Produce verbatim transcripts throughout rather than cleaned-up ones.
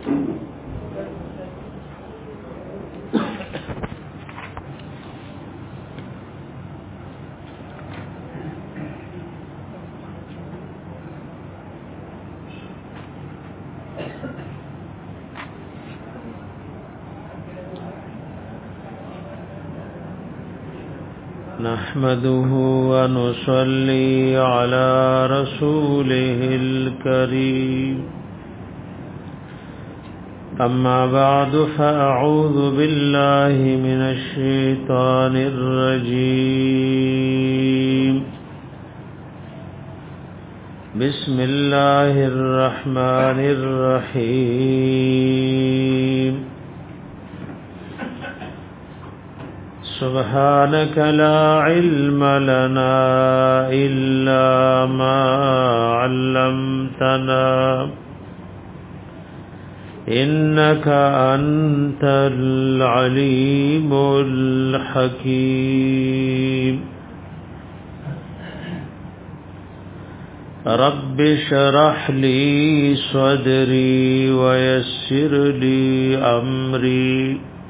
نحمده ونصلي على رسوله الكريم أما بعد فأعوذ بالله من الشيطان الرجيم بسم الله الرحمن الرحيم سبحانك لا علم لنا إلا ما علمتنا إنك أنت العليم الحكيم رب اشرح لي صدري ويسر لي أمري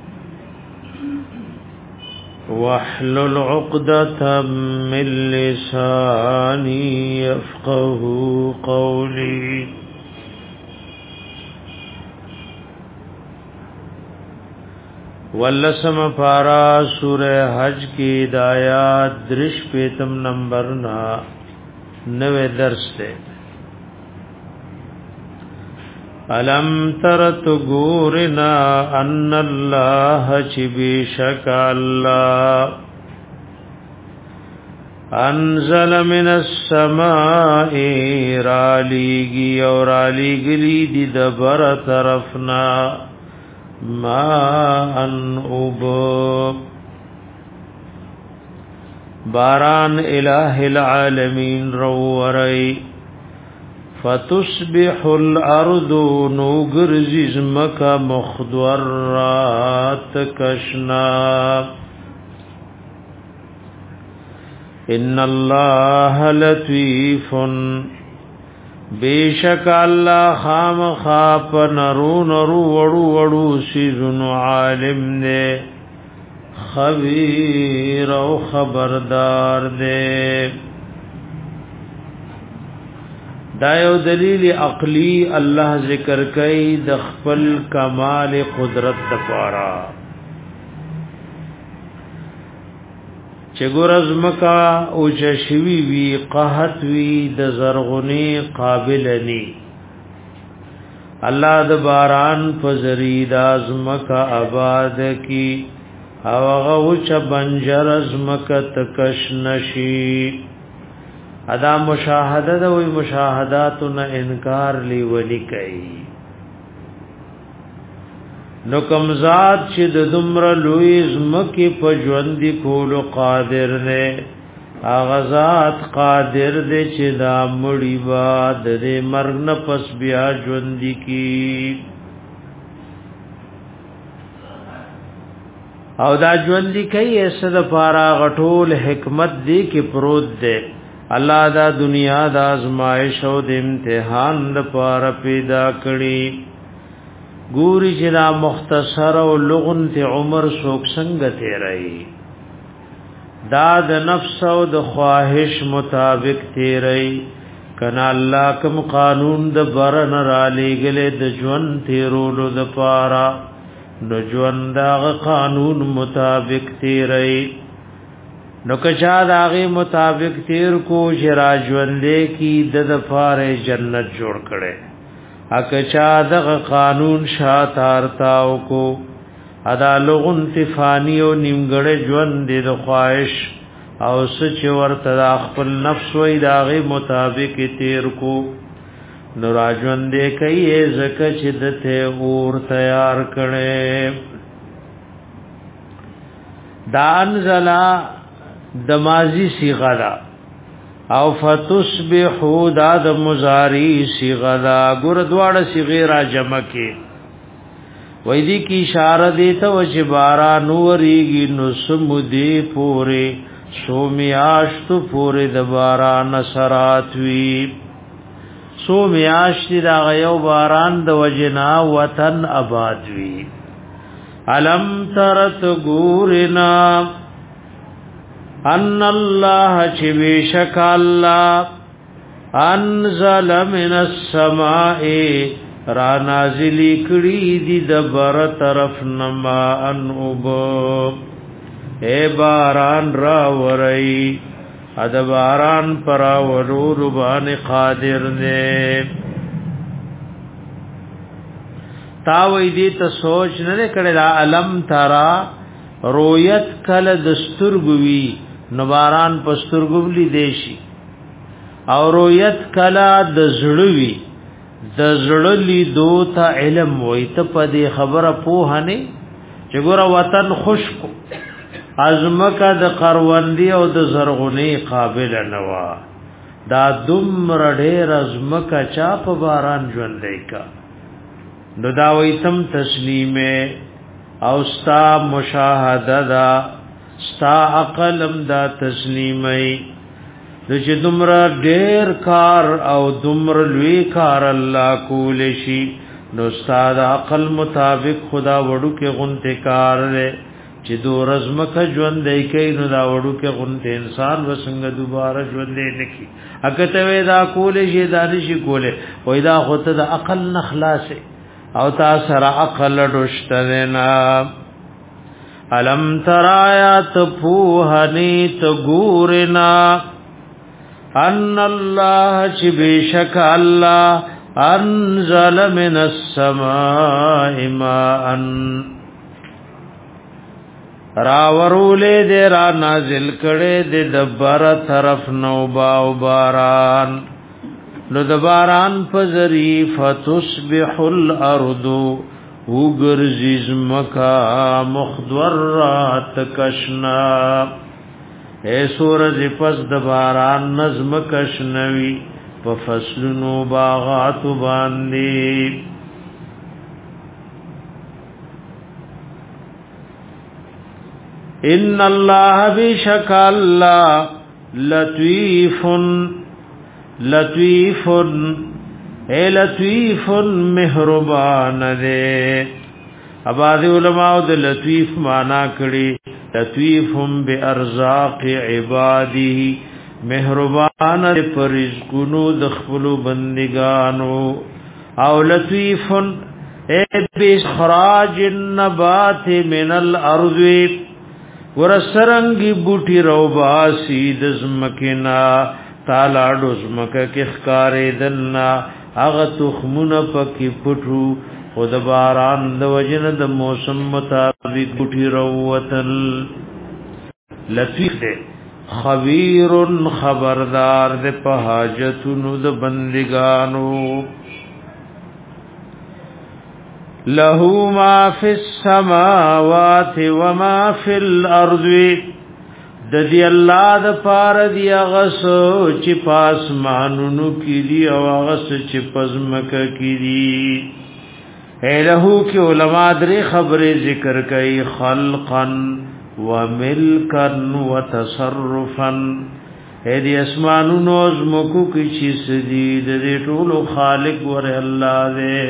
واحلل عقدة من لساني يفقه قولي واللسم پارا سورہ حج کی دایات درش پیتم نمبر نا نوے درس دے الم ترت گورنا ان اللہ چبیشک اللہ انزل من السماء رالیگی اور رالیگلی دی دبر طرفنا ما ان اوبو باران الہ العالمین رووری فتصبح الارض نوگرزز مکا مخضرات کشنا ان اللہ لطیف بیشک اللہ خام خاپ نرو نرو وڑو وڑو سیزن عالم دے خبیر و خبردار دے دا یو دلیل عقلی الله ذکر کوي د خپل کمال قدرت لپاره چې ګورز مکا او چشوی وی قحط وی د زرغنی قابل ني الله د باران فزری د ازمکا آباد کی او غو چ بنجر ازمکا تکش نشی ادا مشاهده د وی مشاهداتنا انکار لی ولی کوي نو کوم ذات چې د دمر لوی زمکه په ژوند کول قادر نه اغه ذات قادر دې چې دا مړی باد دې مرګ نه پس بیا ژوند کی او دا ژوند کوي اسد پارا غټول حکمت دې کې پروت دې الله دا دنیا دا آزمائش او د امتحان لپاره پیدا کړی ګوري چې دا مختصر او لغن ته عمر څوک څنګه تیرای دا د نفس او د خواهش مطابق تیرای کنا الله کوم قانون د برن را لګلې د ژوند تیرولو د پاره نو ژوند دا قانون مطابق تیرای نو کچا داغه مطابق تیر کو شرا ژوندې کی د دفاره جنت جوړ کړي اکچا دغه قانون شاتارتاو کو ادا لغون تفانی او نیمګړې ژوند د خواهش او سچ ورته خپل نفس وې داغه مطابق تیر کو نو راژوندې کوي زکه چې دته اور تیار کړي دانزلا د ماضی صیغه دا او فتصبحو دا د مضاری صیغه دا ګور دواړه صیغه را جمع کې وې دي کی اشاره دیته و چې باران نوريږي نو سمدي پوره سومیاشت پوره د باران سرات وی سو میاشتی دا غیو باران د وجنا وطن آباد وی علم ترت ګورنا ان الله چې بشک الله انزل من السماء را نازلی کړي دي د بر طرف نما ان وب اے باران را ورئی اد باران پر ورور باندې قادر دې تا وې دې ته سوچ نه کړه دا علم ترا رویت کله دستورګوي نو باران پستورګولی دیشي او رویت کله د زړوي د زړلی دوته علم وې ته په دې خبره پوهنه چې ګوره وطن خشک ازمکه د قروندی او د زرغونی قابل نوا دا دمر ډېر ازمکه چا په باران ژوندې کا نو دا وېتم تسلیمه او ستا مشاهده دا ستا عقلم دا تسلیمه د چې دمر ډېر کار او دمر لوی کار الله کول شي نو ستا د عقل مطابق خدا وړو کې غنته کار لري چې دو رزمکه ژوند دی کوي نو دا وړو کې غونته انسان وسنګ دوباره ژوند دی نکی اګه ته دا کولې شي دا نشي کولې وای دا خدای د عقل نخلاص او تا سره عقل ډشته نه علم ترایات پوهنی تو ګورنا ان الله چې بشک الله انزل من السماء ماء راورولې دې را نازل کړي دې دبر طرف نو با او باران نو د باران فزری فتصبح الارض وګرزز مکا مخضرات کشنا اے سورج پس د باران نظم کشنوي په فصلونو باغات باندې ان الله بشک الله لطیف لطیف اے لطیف مهربان دے اباظ علماء د لطیف معنا کړي لطیف بارزاق عباده مهربان پر رزقونو د خپل بندگانو او لطیف اے باخراج النبات من الارض ورسرنگی بوٹی رو باسی دزمکنا تالاڈو زمکا کخکاری دلنا اغا تخمون پکی پٹو خود باران د وجن د موسم مطابق بوٹی رو وطن لطیف دے خبیر خبردار دے پہاجتنو د بندگانو له ما فی السماوات وما فی الارض د دې الله د پار دی غسو چې پاسمانونو کې دی او غس چې پزمکه کې دی له کې علما درې خبره ذکر کوي خلقا وملکا وتصرفا دې اسمانونو زمکو کې چې سدي د ټولو خالق ور الله دې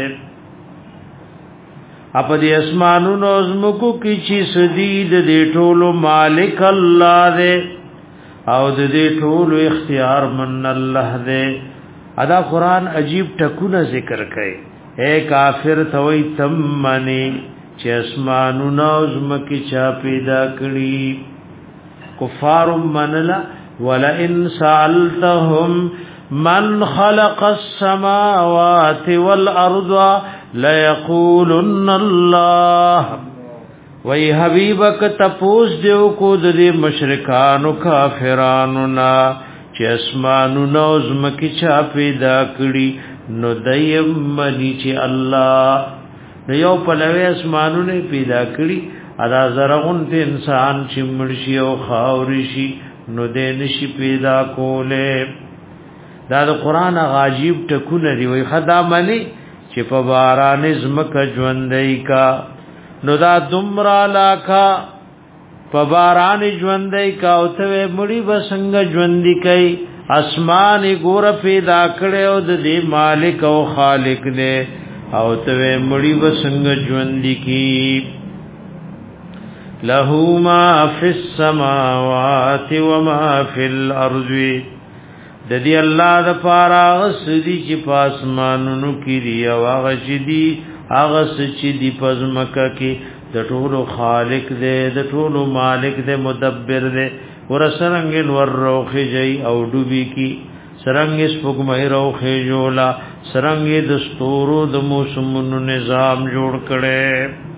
اپ دې اسمانونو زمکو کی چی سدید دې ټولو مالک الله دې او دې ټولو اختیار من الله دې ادا قران عجیب ټکونه ذکر کړي اے کافر توي تمنی چې اسمانونو زمکی چا پیدا کړي کفار منلا ولا ان سالتهم من خلق السماوات والارض لا يقولن الله وای حبیبک تپوس دیو کو د مشرکانو کافرانو نا چې اسمانو نوزم کی چا پیدا کړي نو دیم منی چې الله نو یو په لوي اسمانو نه پیدا کړي ادا زرغون ته انسان چې مرشي او خاوري شي نو دې نشي پیدا کوله دا د قران غاجیب ټکونه دی وای خدا منی چې په باران زمکه ژوندۍ کا نو دا دمرا لاکا په باران ژوندۍ کا او ته مړی بسنګ ژوندۍ کوي اسمان ګور پیدا کړو د دې مالک او خالق دې او ته مړی وسنګ ژوند کی له ما فی السماوات و ما فی الارض د دې الله د پاره سدي چې پاسمانونو کې دی او هغه چې دی هغه چې دی پزمکه کې د ټولو خالق دې د ټولو مالک دې مدبر دې ور سرنګ ور روخي جي او ډوبي کی سرنګ سپګمې روخي جولا سرنګ د ستورو د موسمونو نظام جوړ کړي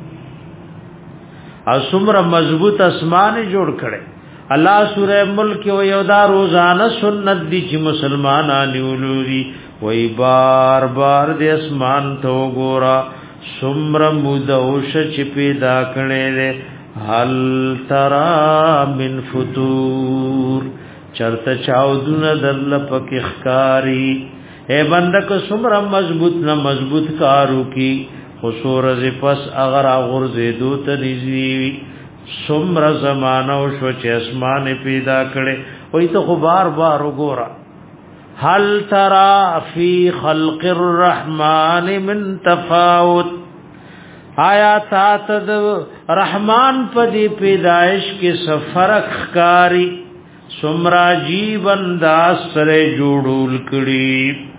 او څومره مضبوط اسمان جوړ کړي الله سوره ملک او یودا روزانه سنت دي چې مسلمانان ولوري وای بار بار د اسمان تو ګورا څومره مودوش چې پیدا کړي هل ترى من فطور چرته چاودونه دل پک اخکاری اے بندک سمر مضبوط نہ مضبوط کارو کی خسور ز پس اگر غرض دو تنزی سمر زمانہ شو چې اسمان پیدا کړي وای ته خو بار بار وګورا هل ترى فی خلق الرحمن من تفاوت آیا تاتد رحمان پدی پیدائش کی سفرق کاری سمرا جیب انداز سرے جوڑول کڑی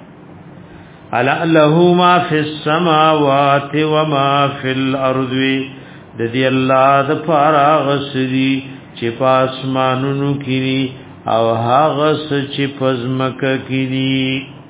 علا لہو ما فی السماوات وما فی الارض ددی اللہ دپارا غسدی چی پاسمانونو کینی او ها غس چی پزمک کینی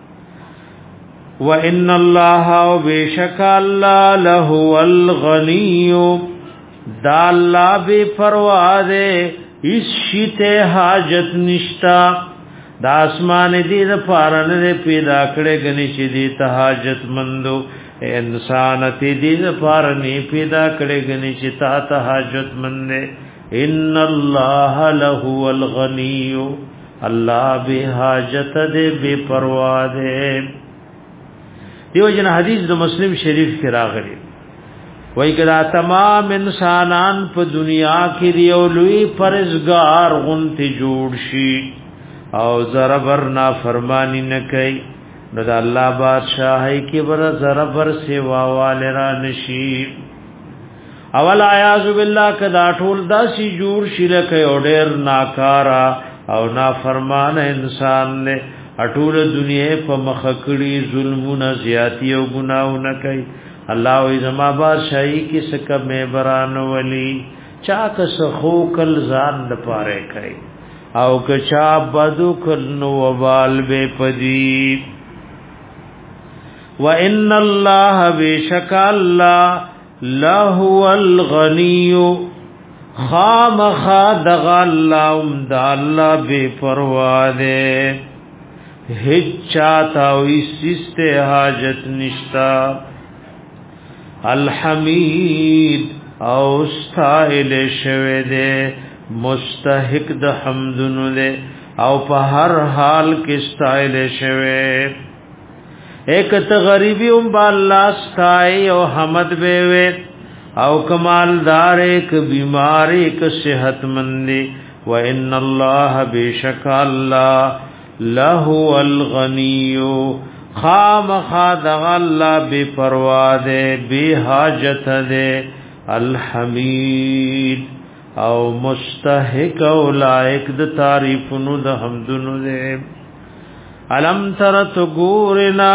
وَإِنَّ اللَّهَ وَبِشَكَ اللَّهَ لَهُوَ الْغَنِيُّ دا اللہ بے پرواہ دے اس شیتے حاجت نشتا دا اسمان دی دا پارن دے پیدا کڑے گنی چی دی تا حاجت مندو انسان تی دی دا پارنی پیدا کڑے گنی چی تا تا حاجت مندے ان اللہ لَهُوَ الْغَنِيُّ اللہ بے حاجت دے بے پرواہ دے دیو جن حدیث دو مسلم شریف کی راغلی وای کدا تمام انسانان په دنیا کې دیو لوی پرزگار غنتی جوړ شي او زربر نا فرمانی نه کوي نو د الله بادشاہي کې بر زربر سیوا والرا نشي اول اعوذ بالله کدا ټول داسي جوړ شي لکه اورډر ناکارا او نافرمان انسان له اټول دنیا په مخکړي ظلمونه زیاتی او ګناونه کوي الله ای زما بادشاہي کې سکه مې بران ولی چا کس خو کل ځان د پاره کوي او کچا بدو کل نو وبال به پدی وان الله بشک الله له الغنی خام خادغ الله د الله بے پروا دے هیچ چاہتا وی سستے حاجت نشتا الحمید او استائل شوه دے مستحق د حمدنو دے او په هر حال کې استائل شوه ایک ته غریبی ام بالله استای او حمد به او کمالدار ایک بیمار ایک صحت مندی و ان الله بشک الله له الغنی خام خادغ الله بے پروا دے بے حاجت دے الحمید او مستحق او لائق د تعریفونو د حمدونو دے علم ترت گورنا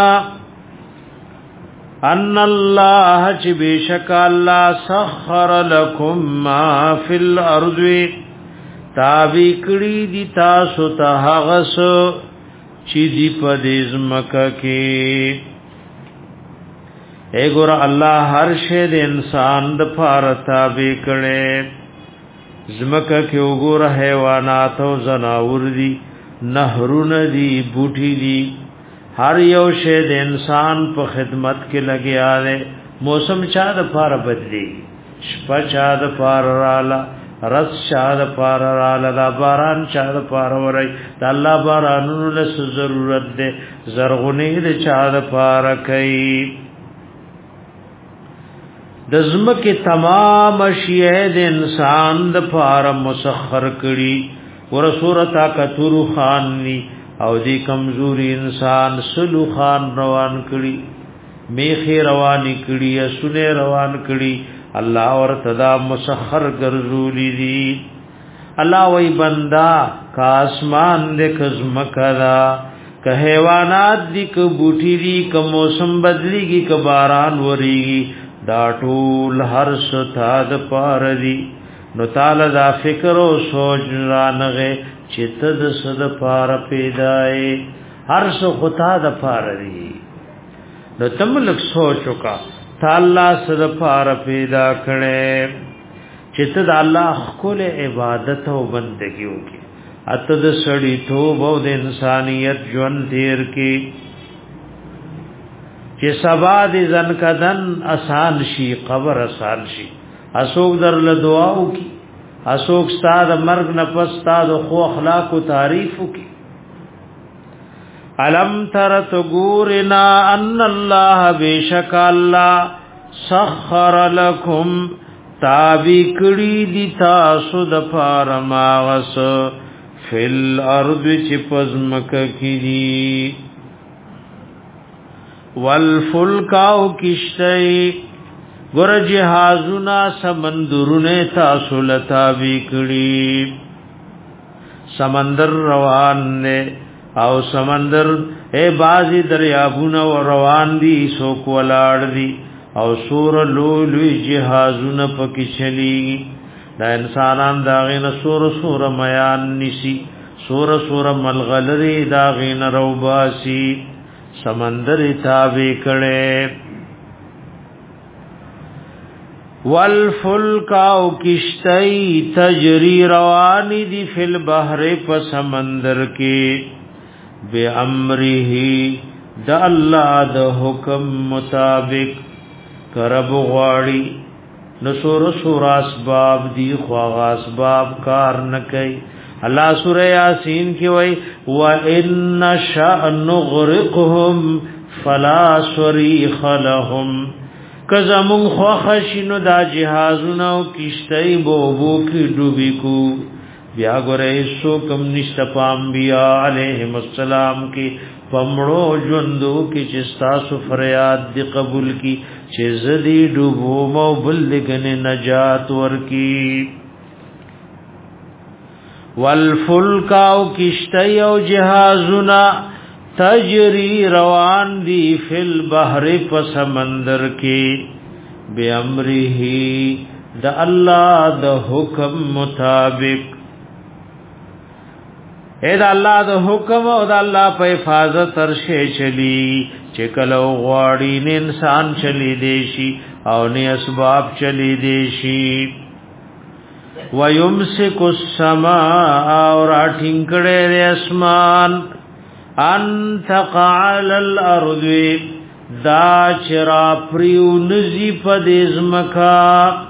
ان الله چې بشک الله سخر لكم ما فی الارض تابع کړي دي تاسو ته هغه څه چې دی په دې زمکه کې اګور الله هر شی د انسان د پاره تابع کړي زمکه کې وګور حیوانات او زناور دي نهرونه دي بوټي دي هر یو شی د انسان په خدمت کې لګیا دی موسم چا د پاره بدلی شپه چا د پاره رااله رس شاد پار را دا باران شاد پار ورای دا الله بارانونو له ضرورت ده زرغونی د شاد پار کوي د زمکه تمام اشیاء د انسان د پار مسخر کړي ور سورتا کتر خاننی او دی کمزوری انسان سلو خان روان کړي میخي روان کړي اسونه روان کړي الله ورته دا مسخر ګرځولې دي الله وی بندا کا اسمان دې کزمکدا که حیوانات دي که بوټي دي که موسم بدليږي که باران وريږي دا ټول هر څه د پار دي نو تعالی دا فکر او سوچ رانغه چې تد صد پار پیدای هر څه خدا د پار دي نو تم لک سوچو کا تعالی صد پار پیدا کړي چې تد الله خپل عبادت او بندګي وکي اتد سړی توب او د انسانيت ژوند تیر کی چې سبا دې ځن کدن آسان شي قبر آسان شي اسوک در له دعاو کی اسوک ستاد مرگ نه پس ستاد خو اخلاق او تعریف کی علم تر تغورنا ان الله بیشک الله سخر لكم تابع کړي دي تاسو د پارما وس فل ارض چې پزمک کړي والفلک او کشتای ګور جهازنا سمندرونه تاسو لتابع کړي سمندر روان نه او سمندر اے بازی دریابونه روان دي سو کولاړ دي او سور لولوی جهازونه پکې چلی دا انسانان داغین سور سور میان نسی سور سور ملغلری داغین روباسی سمندر تابع کړي والفلک او کشتی تجری روانی دی فی البحر په سمندر کې بے امره د الله د حکم مطابق کرب غواړي نصور سور اسباب دی خو اسباب کار نه کوي الله سوره یاسین کې وای و ان شاء نغرقهم فلا صريخ لهم کزمون خو خشینو دا جهازونه او کشتۍ بوبو کې ډوبې کو بیا ګورې سو کم نشته پام بیا علیهم السلام کې پمړو ژوندو کې چې تاسو فریاد دی قبول کی چې زدي ډوبو مو بلګنه نجات ورکی والفلک او کشتی او جهازنا تجری روان دی فی البحر په سمندر کې بے امره د الله د حکم مطابق اے دا الله د حکم او د الله په حفاظت ترشه چلی چې کله غواړي نه انسان چلی دی شي او نه اسباب چلی دی شي ويمسك السماء اور اٹھنکڑے دے اسمان ان تقع على الارض دا چرا پریو نزی پدیزمکا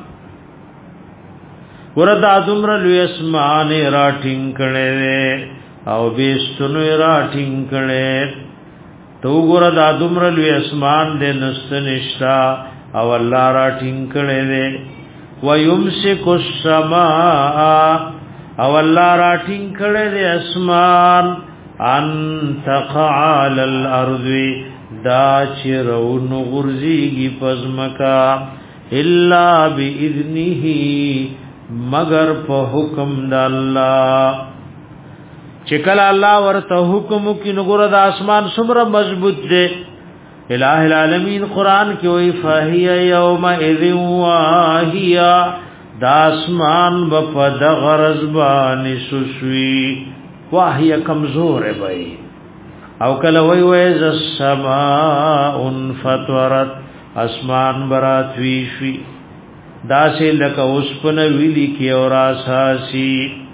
وردا دمر لوی اسمان را ٹھنکڑے دے او بیستنو را ٹھنکڑے تو وردا دمر لوی اسمان دے نستنشتا او اللہ را ٹھنکڑے دے ويمسك السماء او الله را ټینګړې د اسمان ان تقع على الارض دا چرون غرزيږي پزمکا الا باذنه مگر په حکم د الله چې کله الله ورته حکم کوي نو ګور د اسمان څومره مضبوط دی الہ العالمین قرآن کی وی فاہی یوم اذن واہیا داسمان بپد غرزبان سسوی واہیا کمزور ہے بھئی او کل وی ویز السماء انفطورت اسمان برات ویشوی داسی لکا اسپن ویلی کی اور آساسی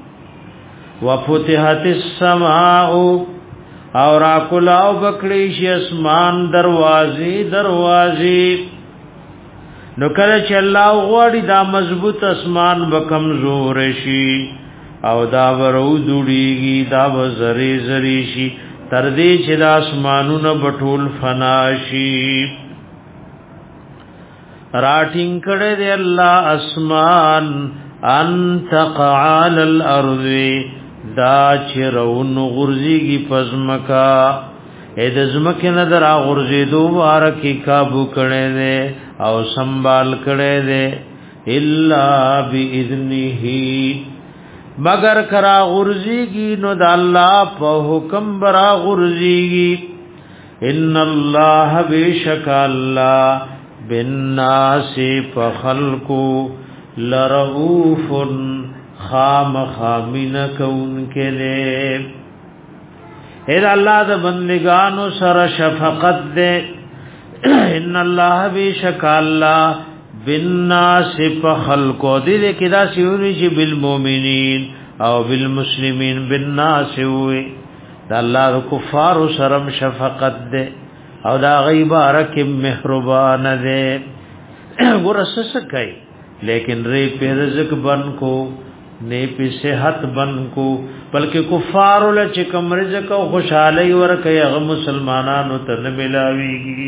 وفتحت السماء اور اکلاو بکړی شي اسمان دروازې دروازې نو کله چې الله غوړي دا مضبوط اسمان به کمزور شي او دا ورو دوړيږي دا وزري زري شي تر دې چې د اسمانونو بټول فنا شي راټینګ کړه دې الله اسمان ان تقع على الارض دا چرون غرزیگی پزمکا اید زمکی ندر آغرزی دوبارکی کابو کڑے دے او سنبال کڑے دے الا بی اذنہی مگر کرا غرزیگی نو دا اللہ پا حکم برا غرزیگی ان اللہ بیشک اللہ بالناس پا خلقو لرؤوف خام خامین کون کے لے اید اللہ دا بندگانو سر شفقت دے ان اللہ بیشک اللہ بالناس پا خلقو دی دے کدا سیونی چی بالمومنین او بالمسلمین بالناس ہوئی دا اللہ دا کفار سرم شفقت دے او دا غیبارک محربان دے گرس سکئی لیکن ری پی رزق بن کو نے پی صحت بن کو بلکہ کفارو لچکم رزق و خوشحالی ورکی اغا مسلمانانو تن ملاویگی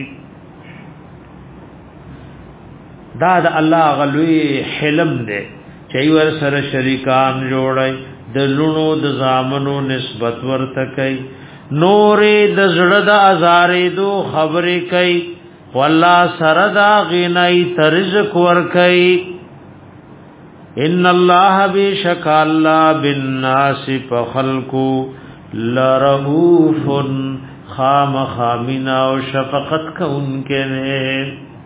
دا دا اللہ غلوی حلم دے چای ور سر شریکان جوڑای د لونو د زامنو نسبت ورتکای نورې د زړه د ازارې دو خبرې کوي والله سره دا غنای ترزق ور کوي ان الله بشک الله بالناس فخلقو لرؤوف خام خامنا او شفقت کونکے نے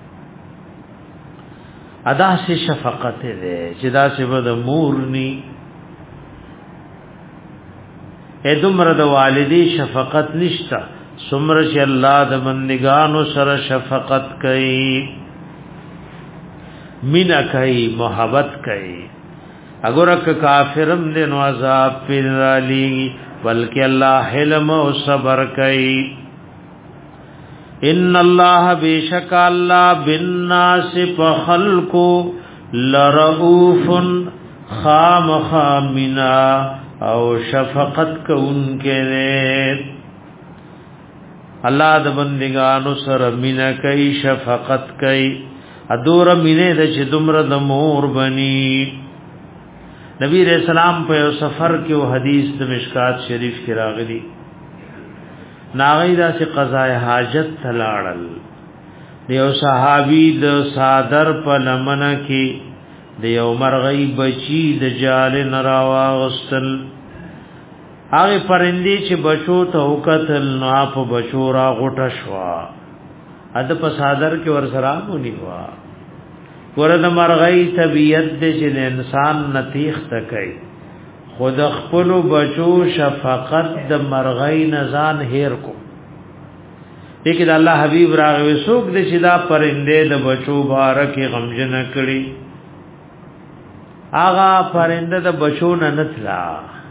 ادا سے شفقت دے جدا سے بد مورنی اے دمر د والدی شفقت نشتا سمر چې الله د بندگانو سره شفقت کوي مینا کوي محبت کوي اگر ک کافرم دې نو عذاب پر علی بلکې الله حلم او صبر کوي ان الله بیشک الله بالناس فخلق لرؤوف خام خامنا او شفقت کون کے دے اللہ د بندگانو سره مینا کوي شفقت کوي ادور مینه د چې دمر د مور بنی نبی رسول الله په سفر کې او حدیث د مشکات شریف کې راغلی ناغیدا سے قضاء حاجت تلاړل دیو صحابی د صادر په لمنه کې دیو مرغی بچی د جال نراوا غسل هغه پرندی چې بچو ته وکتل نو په بچو را غټه شوا اده په صادر کې ور سره مونږ وا ورته مرغی طبیعت دې چې انسان نتیخ تکای خود خپل بچو شفقت د مرغی نزان هیر کو لیکن الله حبیب راغوي سوق دې چې دا پرنده د بچو بارکه غمجن کړي آغا پرنده د بچو نه نتلا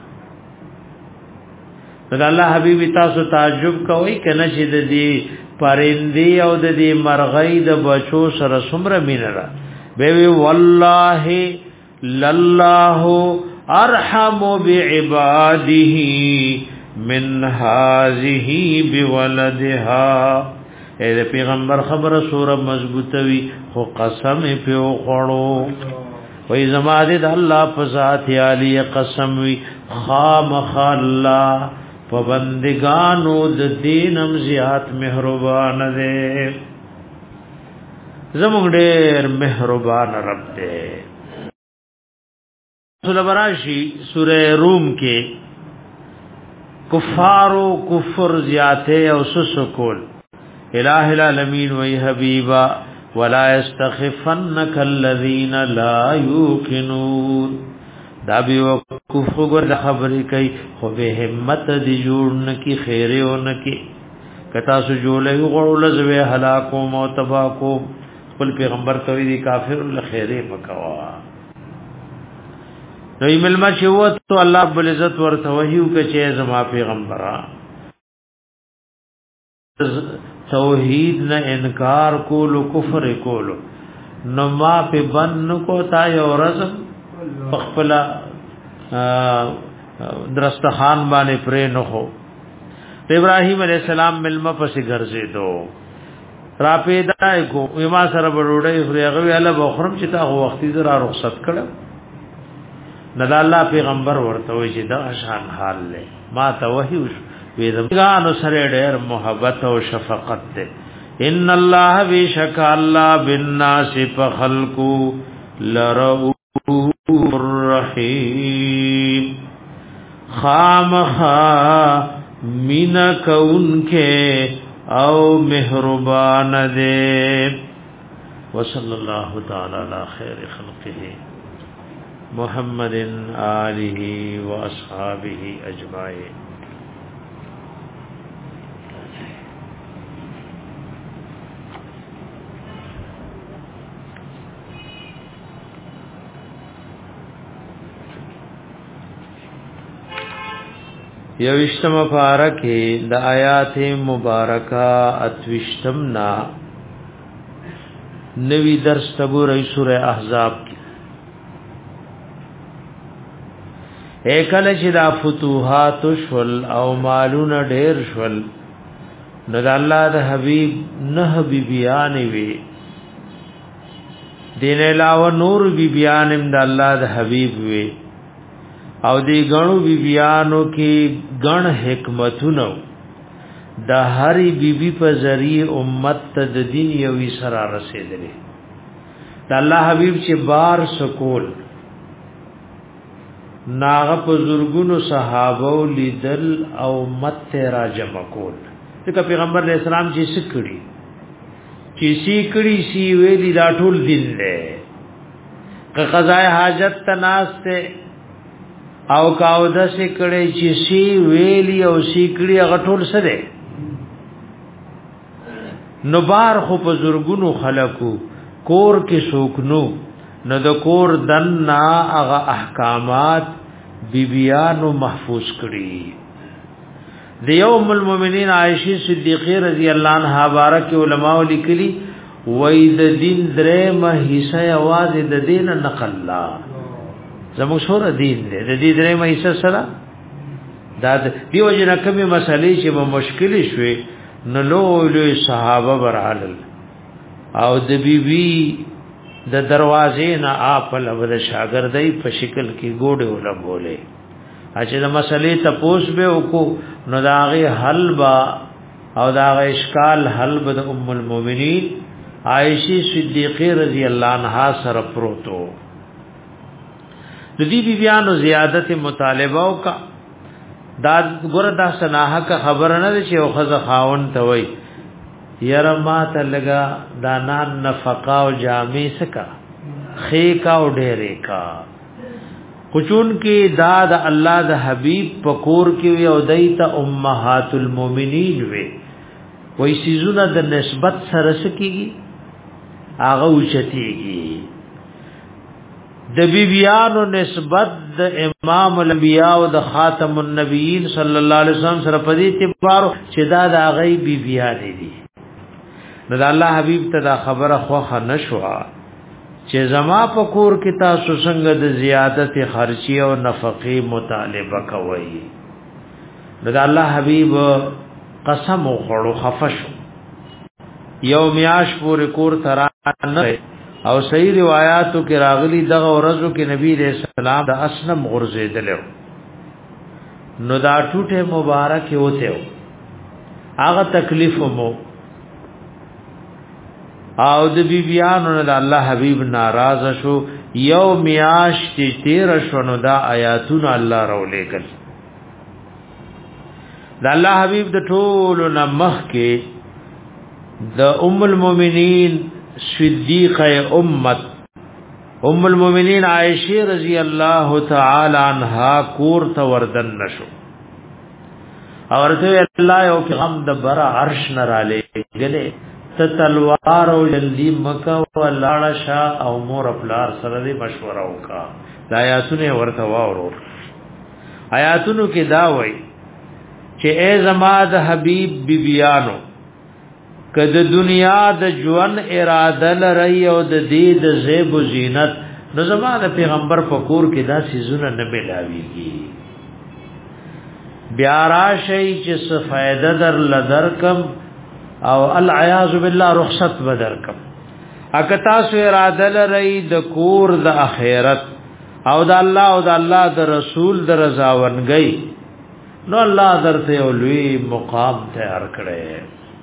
دا الله حبیب تاسو تعجب کوي کنه چې د دې پرندې او د دې مرغۍ د بچو سره څومره مینره به وی والله لله ارحم بعباده من هذه بولدها اے پیغمبر خبره سوره مضبوطه وی خو قسم په خوړو وی زماده د الله په ذات علی قسم وی خامخ الله په بندگانو د دینم زیات مهربان دی زموږ ډېر مهربان رب دی سوره براشي سوره روم کې کفارو کفر زیاته او سسکول الہ العالمین وی حبیبا ولا يستخفنك الذين لا يوقنون دا بي وقوف ګور د خبرې کوي خو به همت دي جوړن کی خیرونه کی کتا سو جوړې غړول زوی هلاکو مو تباکو خپل پیغمبر کوي دي کافر له خیره مکوا نو ایمل ما چې وته الله رب العزت ورته وحیو کې چې زما پیغمبره توحید نه انکار کولو کفر کولو نو ما په بن کو تا یو رزم خپل درستخان باندې پرې نه هو ابراهیم علیہ السلام ملما پسې ګرځې دو را پیدا کو یما سره وروړې فریغه ویاله بخرم چې تا وختي زرا رخصت کړه ندا الله پیغمبر ورته وی چې دا شان حال له ما ته وحی وی زمانو سره ډېر محبت او شفقت ده ان الله بیشک الله بالناس فخلقو لرؤوف الرحیم خامخا من کون کے او مہربان دے وصلی اللہ تعالی علی خیر خلقه محمد آلہ و اصحابہ اجمعین. یوشتم پارکی د آیات مبارکہ اتوشتم نا نوی درس تگوری سورہ احزاب کی ایکل چی دا فتوحات شول او مالون ډیر شول نو دا اللہ دا حبیب نه بی بیانی وی دین علاوه نور بی بیانم دا اللہ دا حبیب وی او دی غنو بی بیانو کی غن حکمتونو دا هری بی بی په ذریعہ امت ته د دین یو سره رسیدلې دا الله حبیب چې بار سکول ناغه په زورګونو صحابه لیدل او امت ته را جمع کول ځکه پیغمبر علیہ السلام چې سکړي چې سکړي سی ویلی دا ټول دین دی که قضای حاجت تناسته او کاو د سکړي چې سی ویلی او سکړي غټول سره نو بار خو په زورګونو خلقو کور کې سوکنو نو د کور دنا هغه احکامات بیبیانو محفوظ کړي د یوم المؤمنین عائشہ صدیقہ رضی الله عنها بارک علماء لیکلي وای د دین درې مه حصہ आवाज د دین نقل لا زموږ شور دین دې د دې درې مه حصہ سره دا دیو جن کمی مسلې چې به مشکل شوي نو لوی صحابه برحال او د بیبي بی د دروازې نه اپل او د شاګردۍ په شکل کې ګوډه ولګولې اچې د مسلې تپوس به وکړو نو داغه حل با او داغه اشکال حل به د ام المؤمنین عائشہ صدیقہ رضی الله عنها سره پروتو د دې بیانو زیادت مطالبه او کا دا ګور دا سناحه کا خبر نه چې او خزه خاون ته وای یرما ته لگا دانان نفقا او جامع سکا خیکا او ډېرې کا خچون کې داد الله د حبیب پکور کې او دایته امهات المؤمنین وي وای سيزونه د نسبت سره سکیږي هغه اوچتيږي د بیبیانو نسبت د امام الانبیاء او د خاتم النبیین صلی الله علیه وسلم سره په دې اعتبار چې دا د هغه بیبیان دي نو د الله حبیب ته دا خبره خوخه نشوا چې زما په کور کې تاسو څنګه د زیادت خرچي او نفقې مطالبه کوي نو د الله حبیب قسم وخړو خفشو یو میاش پورې کور ترانه او صحیح روایتو کې راغلي دغه ورځو کې نبی رسول الله د اسنم غرزیدلو نو دا ټوټه مبارک ہوته هغه تکلیف مو او د بیبیانو نه الله حبیب ناراض شو یو میاش چې تیر شو نو دا آیاتونه الله راولېګل د الله حبیب د ټولو نمخ کې د ام المؤمنین صدیقہ امت ام المؤمنین عائشہ رضی اللہ تعالی عنہا کور ته وردن نشو اور ته الله یو پیغام د بر عرش نراله غلې ته تلوار او جلدی مکه ولاړه شا او مور خپلار سره دی مشوره وکا د آیاتونه ورته واورو آیاتونو کې دا وای چې ای زما د حبیب بیبیانو کد دنیا د ژوند اراده لري او د دې د زیب و زینت نو زما د پیغمبر فکور کې دا سيزونه نه ملاويږي بیا راشي چې څه فائدہ در لدرکم او العیاذ بالله رخصت بدرکم اګه تاسو اراده لري د کور د اخرت او د الله او د الله د رسول د رضا ونګي نو الله درته یو لوی مقام تیار کړي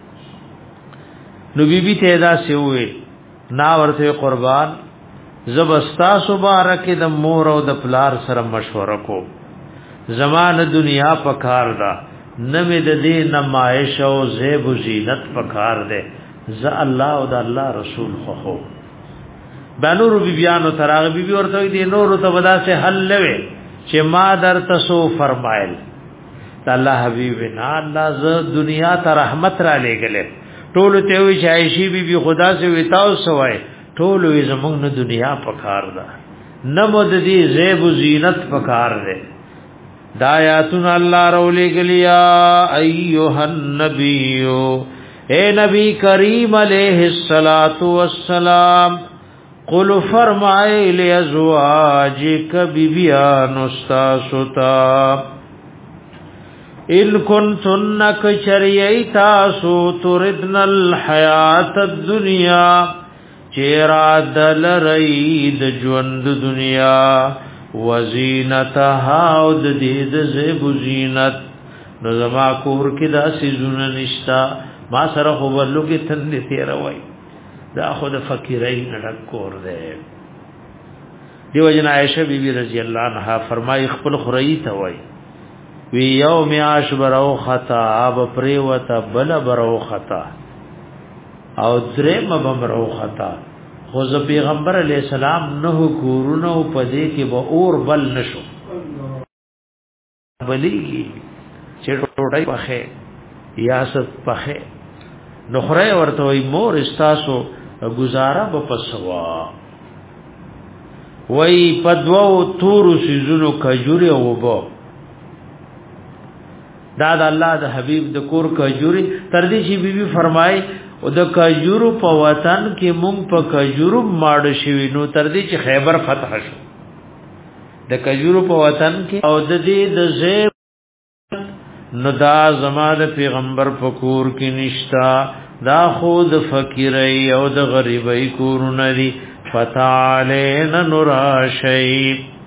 نو بیبي ته دا سوې نا ورته قربان زبستا مبارک د مور او د پلار سره مشوره کو زمان دنیا پکار دا نمه د دې نمایش او زیب و زینت پکار دے ز الله او د الله رسول خو خو بنور بیبیانو تراغ بیبی ورته دي نور ته ودا سے حل لوي چې ما در تاسو فرمایل الله حبیب نا الله ز دنیا ته رحمت را لګلې ټول ته وی عائشہ بیبی خدا سے وتاو سوای ټول وی زمونږ دنیا پکار دا نمود دی زیب و زینت پکار دے دایاتن اللہ رولی گلیا ایوہ النبیو اے نبی کریم علیہ السلام قل فرمائے لازواجک بیبیان استاستا ان کنتن کچریئی تاسو تردن الحیات الدنیا چیرا دل رید جوند دنیا وزینتها او د دې د زیب زینت نو زما کور کې دا سيزونه نشتا ما سره خو ورلو کې تند تیر وای دا خو د فقیرای نډک کور دی دیو جن عائشہ بی بی رضی الله عنها فرمای خپل خړی ته وای وی یوم عاشورا خطا اب پریوتا بل برو خطا او درم بمرو خطا خو ز پیغمبر علی السلام نه کورونو پدې کې به اور بل نشو بلی چې ټوټای پخې یا ست پخې نخره ورته وي مور استاسو گزاره به پسوا وای پدوو تور سيزونو کجوري او وبو دا د الله د حبيب د کور کجوري تر دې چې بیبي فرمای او د کجورو په وطن کې مونږ په کجورو ماړ شوی نو تر دې چې خیبر فتح شو د کجورو په وطن کې او د دې د زیب نو دا زماده پیغمبر په کور کې نشتا دا خود فقیرای او د غریبای کورونه دي فتعالین نراشی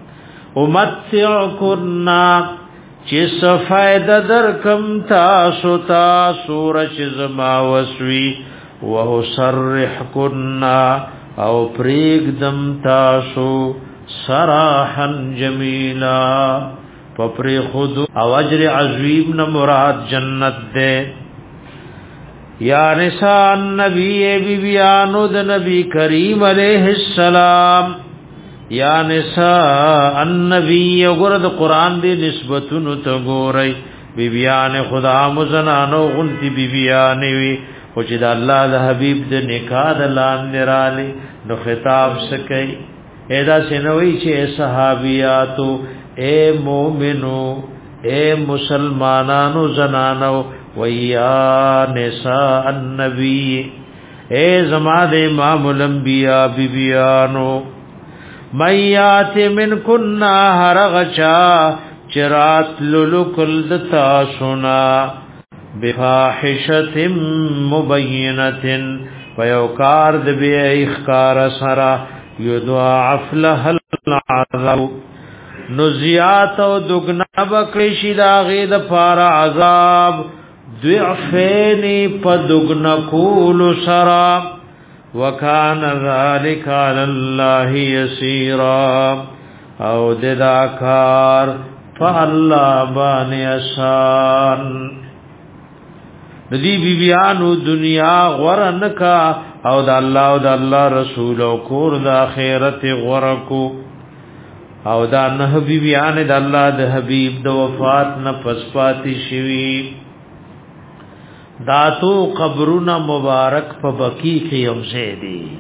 امتعکنا چې صفایده درکم تاسو تاسو رچ زما وسوی وصرح کنا او پریګدم تاسو صراحا جمیلا پپری خود او اجر عظیم نہ مراد جنت دے یا نساء النبی بیبیانو د نبی کریم علیہ السلام یا نساء النبی وګرد قران دی نسبتونو ته ګورئ بیبیان خدا مزنانو غنتی بیبیان وی او چې د الله د حبیب د نکاح د لاندې رالی نو خطاب سکی اېدا سينوي چې صحابياتو اے مومنو اے مسلمانانو زنانو ویا نساء النبی اے زماد امام الانبیاء بیبیانو میات من کننا هرغچا چرات للکل دتا سنا بفاحشت مبینت ویوکار دبی اخکار سرا یدعف لها العذاب نزیات و دگنا بکشی داغی دا پارا عذاب ضعفین پا دگنا کول سرا وکان ذالک علی اللہ یسیرا او دداکار فاللہ بانی اسان ندی بی بیانو دنیا غرنکا او دا اللہ او دا اللہ رسول او کور دا خیرت غرکو او دا نه بی بیان دا اللہ دا حبیب دا وفات نا پسپاتی شوی داتو قبرنا مبارک په بکی کې یوځه دي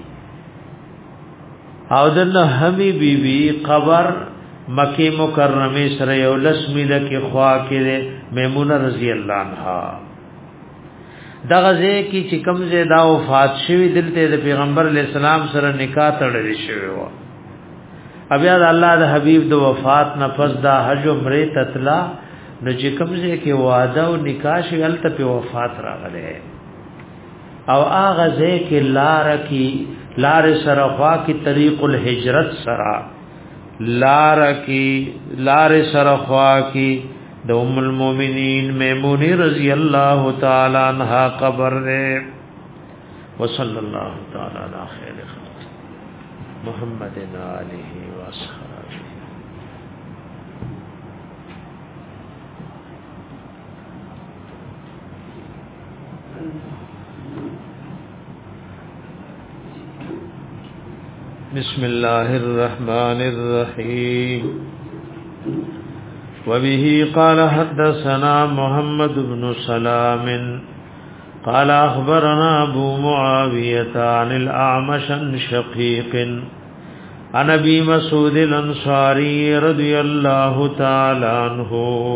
او دنه همی بی بی قبر مکه مکرمه سره یو لسمی لکه خوا کې میمونه رضی الله عنها دغه ځای کې چې کوم ځای دا وفات شوی دلته د پیغمبر علی السلام سره نکاح تړل شوی و بیا د الله د حبیب د وفات نه پس دا حج عمره تطلا نو چې کوم ځای کې واده او نکاح شي الته په وفات راغله او هغه ځای کې لار کې لار سره خوا کې طریق الهجرت سره لار کی لار سرخوا کی د ام المؤمنین میمونہ رضی اللہ تعالی عنہا قبر دے وصلی اللہ تعالی علی خیر خلق محمد آلہ و اصحابہ. بسم الله الرحمن الرحيم وبه قال حدثنا محمد بن سلام قال أخبرنا أبو معاوية عن الأعمش عن شقيق عن أبي مسعود الأنصاري رضي الله تعالى عنه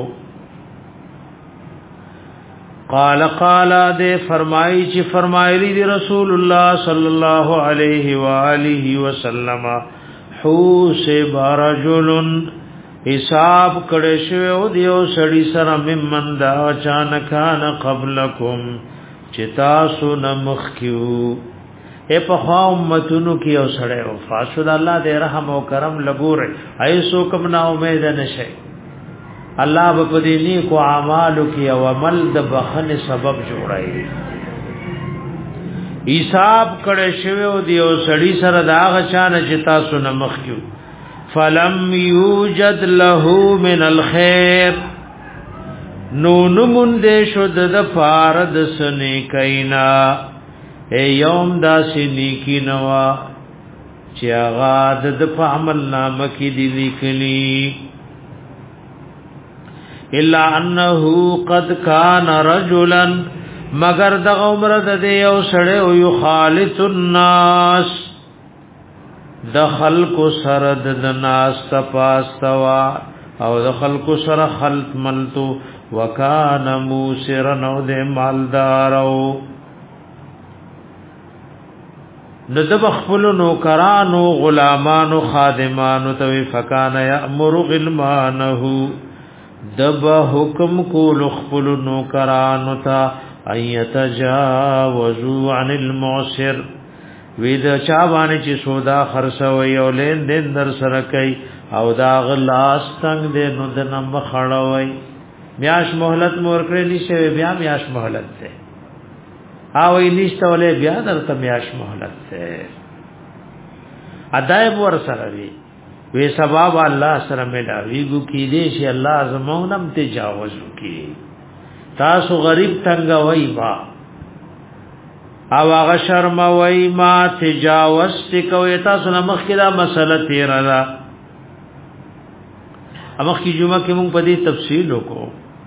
قال قال دے فرمائی چی فرمائلی دی رسول اللہ صلی اللہ علیہ وآلہ وسلم حوسب رجل حساب کڑشو دیو سڑی سر ممن دا چانکان قبلکم چتاسو نمخ کیو اے پخوا امتونو کی او سڑے وفات شد اللہ دے رحم و کرم لگو رہے ایسو کم نا امید نشے الله په دې نیکو اعمالو کې او عمل د بخنه سبب جوړای حساب کړه شوی او دی او سړی سره دا غچانه چې تاسو نه مخ کیو فلم یوجد له من الخير نو نمون دې شو د فارد سنې کینا ای یوم داسې نیکی نوا چې هغه د عمل نامه کې دی لیکلی الا انه قد كان رجلا مگر د عمر د یو سړی او یخالط الناس د خلق سره د ناس تپاستوا او د خلق سره خلط ملتو وکانه موسرا نو د مالدار او ند بخفل نو کرانو غلامانو خادمانو تو فکان یامر غلمانه دب حکم کو لخفل نوکرانو تا ایتجاوزو عن المعسر وید چابانی چی سودا خرسوی او لین دین در سرکی او دا غلاس تنگ دے نو دنم خڑوی میاش محلت مورکڑی نیشتے بیا میاش محلت دے آوی نیشتا ولی بیا در تا میاش محلت دے ادائب ور سروی وی سبب الله سره ملاویږي کې دې شي الله زمونم تجاوز وکي تاسو غریب څنګه وای با او هغه شرم وای ما تجاوز کوي تاسو نه مخکې دا مسله تیر را امخ کی جمعه کې مونږ په دې تفصیل وکړو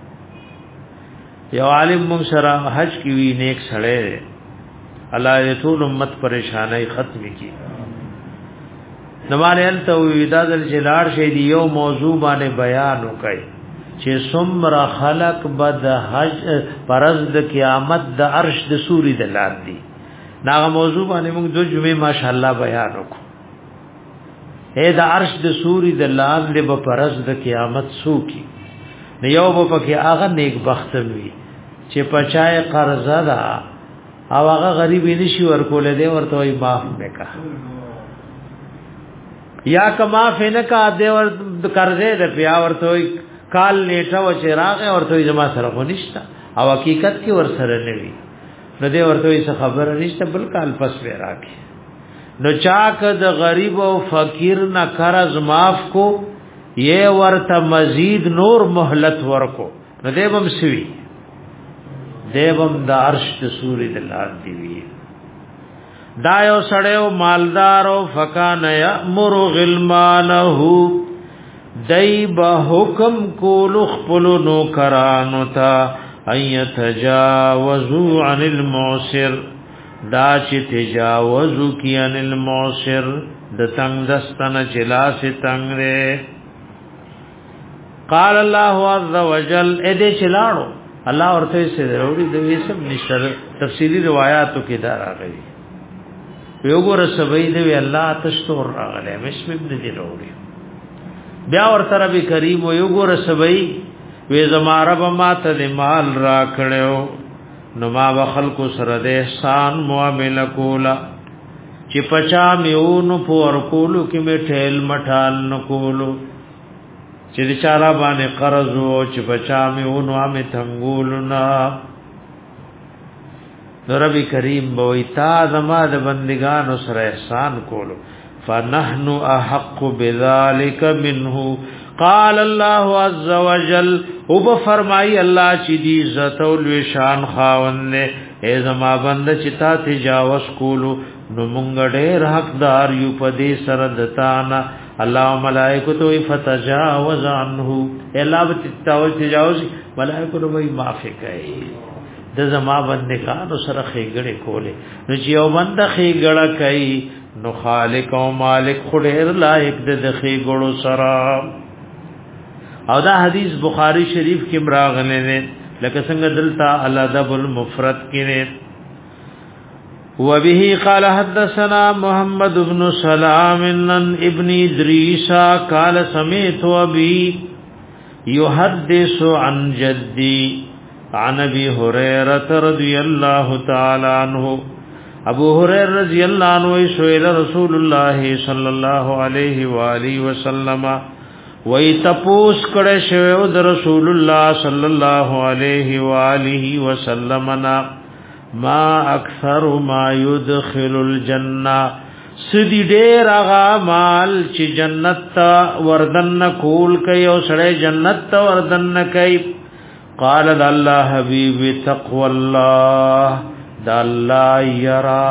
یو عالم مونږ سره حج کې وی نیک سړی الله دې ټول امت پریشانای ختم کړي نماله ال توحید ال جلال شهدی یو موضوع باندې بیان وکړي چې څومره خلق بد حج پرز د قیامت د عرش د سوري د لار دی ناغه موضوع باندې موږ د جمعې ماشاءالله بیان وکړو اے د عرش د سوري د لار له په پرز د قیامت سو کی نه یو په کې هغه نیک بخت وي چې پچای قرضه دا او هغه غریب نشي ورکول دی ورته وي معاف وکړه یا کما فینکا دیور قرضه د بیا ورته کال نیټه و چراغ ورته جما سره غنښت او حقیقت کې ور سره نوي نو دی ورته څه خبر نشته بل کال پس ورا کې نو چاک د غریب او فقیر نه قرض معاف کو یہ ورته مزید نور مهلت ورکو نو دیبم سوي دیبم د عرش د سوري د لار دی وی دایو سړیو مالدارو فکان یامر غلمانه دای به حکم کول خپل نو کرانو تا ایتجاوزوا عن المعسر دا چې تجاوزو کی عن المعسر د تنگ دستن چلا سے تنگ رے قال الله عز وجل اې دې چلاړو الله ورته سي ضروري د دې سب نشر تفصيلي روایتو کې دا راغلي یو ګور سبې دی الله تشتور راغله مشم ابن دی وروړي بیا ورته رب کریم یو ګور سبې وې زما رب ماته د مال را کړو نو ما وخلق سره د احسان معاملې کولا چې پچا میونو پور کولو کې می ټیل مټال نکولو چې د چارا باندې قرض وو چې پچا میونو امه تنګولنا رب کریم بوئی تا زما د بندگانو سره احسان کولو فنحن احق بذلك منه قال الله عز وجل او فرمای الله چې دی عزت او شان خاوند اے زما بند چې تا تجاوز کولو نو مونږ ډېر حقدار یو پدې سره دتانا الله ملائکته فتجاوز عنه الا تجاوز ملائکته وی معافی کوي د زما بندگانو سره خېګړې کولې نو چې یو بند خېګړه کوي نو خالق او مالک خډیر لایق د خېګړو سره او دا حدیث بخاری شریف کې مراغله نه لکه څنګه دلته الادب المفرد کې نه وبه قال حدثنا محمد بن سلام ابن ادريس قال سمعت ابي يحدث عن جدي عن ابي هريره رضي الله تعالى عنه ابو هريره رضي الله عنه سئل رسول الله صلى الله عليه واله وسلم وای تپوس کړه شوی د رسول الله صلی الله علیه و آله وسلم نا ما اکثر ما يدخل الجنه سدی ډیر هغه مال چې جنت ته وردن کول کوي او سړی جنت ته وردن کوي قال الله حبيب تقوى الله د الله يرا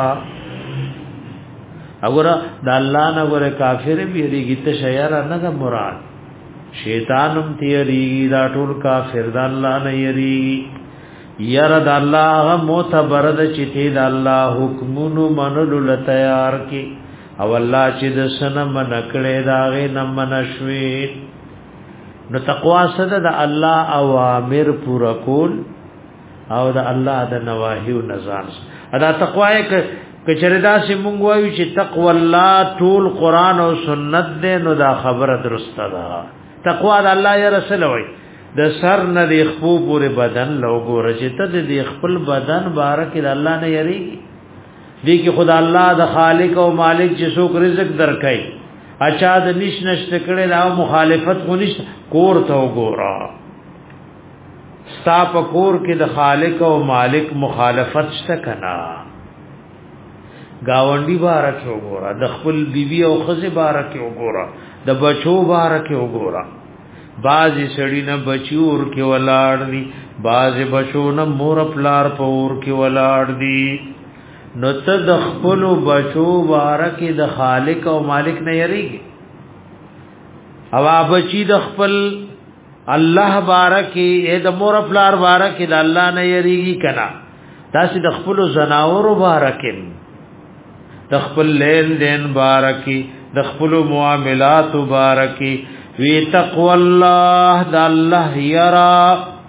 وګوره د الله نه وګوره کافر بیریږي ته شیار نه د مراد شیطانم تیری دا ټول کافر د الله نه یری یرا د الله معتبر د چته د الله حکمونو منلو ل تیار کی او الله چې د سنم نکړې داغه نم نشوي نو تقوا صد د الله اوامر پورا کول او د الله د نواهی او نزان ادا تقوا یک کچردا سي مونږ وایو چې تقوا الله ټول قران او سنت دې نو دا خبره درسته ده تقوا د الله یا رسول وای د سر نه د خپو پورې بدن لوګور چې ته د خپل بدن بارک د الله نه یریږي دې کې خدای الله د خالق او مالک چې څوک رزق درکای اچھا د نش نشته کړي دا مخالفت خو نشته کور ته وګورا ستا په کور کې د خالق او مالک مخالفت شته کنا گاونډي بارک وګورا د خپل بیبي او خزه بارک وګورا د بچو بارک وګورا بازي سړی نه بچور کې ولاړ دي بازي بچو نه مور پلار پور کې ولاړ دي نو ته د خپل بچو بارک د خالق او مالک نه یریږي او بچی د خپل الله بارک اے د مور پلار بارک د الله نه یریږي کنا تاسو د خپل زناور بارک د خپل لین دین بارکی د خپل معاملات بارکی وی تقوى الله د الله یرا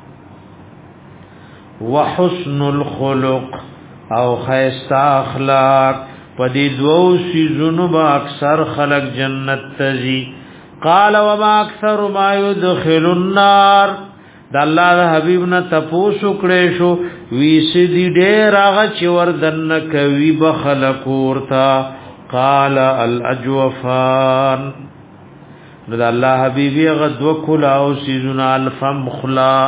وحسن الخلق او خیستا اخلاق پدې دوو سيزونو با اکثر خلق جنت تزي قال وما اكثر ما يدخل النار د الله د حبيب نه تپوسو کړې شو وی سدي ډېر هغه چې وردن کوي بخلق ورتا قال الاجوفان د الله حبيبي غد وکلا او سيزنا الفم خلا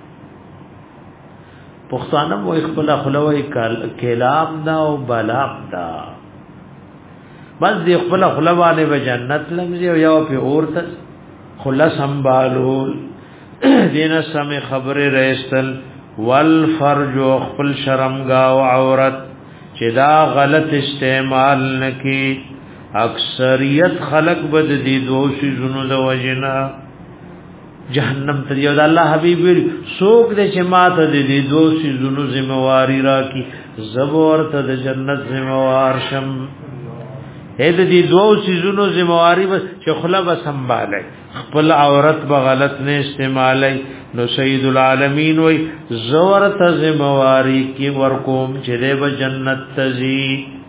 پښتانه وو خپل خلوي کلام دا او بلاغ دا بس دی خپل خلوانه به جنت لمزي او یو په اورته خلا سنبالول دینه سم خبر رئیسل والفرج خپل شرمگا او عورت چې دا غلط استعمال نکي اکثریت خلق بد دي دوشي زونو د وجنا جهنم ته یو د الله حبيب سوق د چې ماته دي دوشي زونو ذمہواری را کی زبور ته د جنت ذمہوار شم اې د دې دوه سيزونو ذمہواری چې خلا به سنبالای خپل عورت به غلط نه استعمالای نو سید العالمین وای زور ته ذمہواری کی ورکوم چې د جنت تزي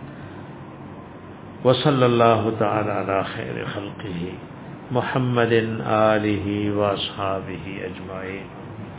وصلی الله تعالی علی خیر خلقه محمد آله واصحابه اجمعین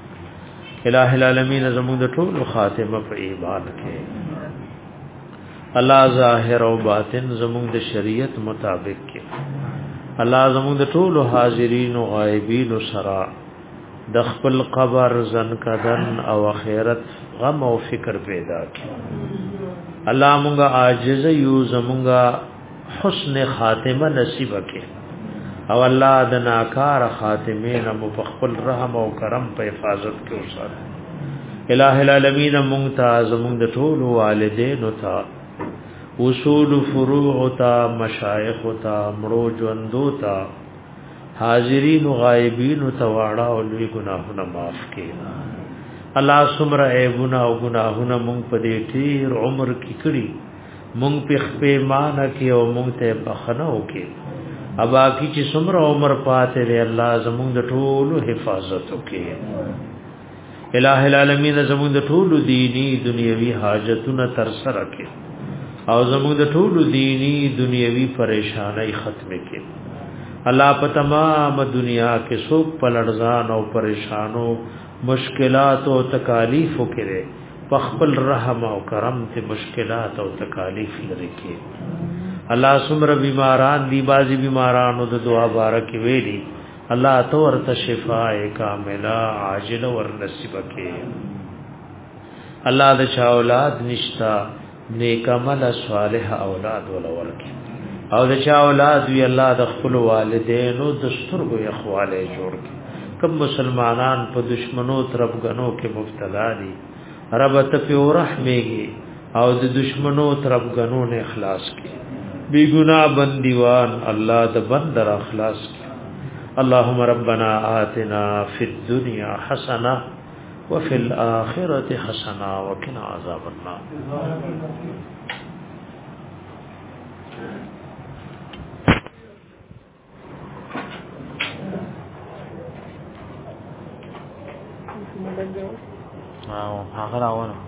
الہ العالمین زموږ د ټول خاتمه په ایمان کې الله ظاهر او باطن زمونږ د شریعت مطابق کې الله زمونږ د ټولو حاضرین او غایبین سره د خپل قبر زن کدن او آخرت غم او فکر پیدا کړي الله مونږه عاجز یو زمونږه حسن خاتمه نصیب کړي او الله د ناکار خاتمه نه مفخل رحم او کرم په حفاظت کې وساتي الہ العالمین ممتاز مونږ د ټول والدین او تا اصول فروع او تا مشایخ او تا مړو ژوندو تا حاضرین او غایبین او تواړه او لوی ګناهونه معاف کړي الله سمره عیبونه او ګناهونه مونږ په دې ټیر عمر کې کړی مونږ په خپې مان کې او مونږ ته بخنه وکړي ابا کی چې سمره عمر پاتې دی الله زمونږ د ټولو حفاظت وکړي الہ العالمین زمونږ د ټولو دینی دنیوي حاجتونه تر سره کړي او زمونږ د ټولو دینی دنیوي پریشانای ختم کړي الله په تمام دنیا کې څوک په لړزان او پریشانو مشکلات او تکالیف وکړي په خپل رحم او کرم ته مشکلات او تکالیف لري کړي الله سمره بیماران دی بازي بیمارانو د دعا بارک ویلي الله تو ورته شفاء کامله عاجله ور نصیب کړي الله د چا اولاد نشتا نیک عمل صالح اولاد ول ورکړي او د چا اولاد وی الله د خپل والدینو د سترګو اخواله جوړ کړي کوم مسلمانان په دشمنو طرفګنو کې مبتلا دي رب ته په رحمېږي او د دشمنو طرفګنو نه اخلاص کړي بی گناہ بندیوان الله د بندر اخلاص کړي اللهم ربنا آتنا في الدنيا حسنه وفي الاخره حسنه وقنا عذاب النار او هغه راوونه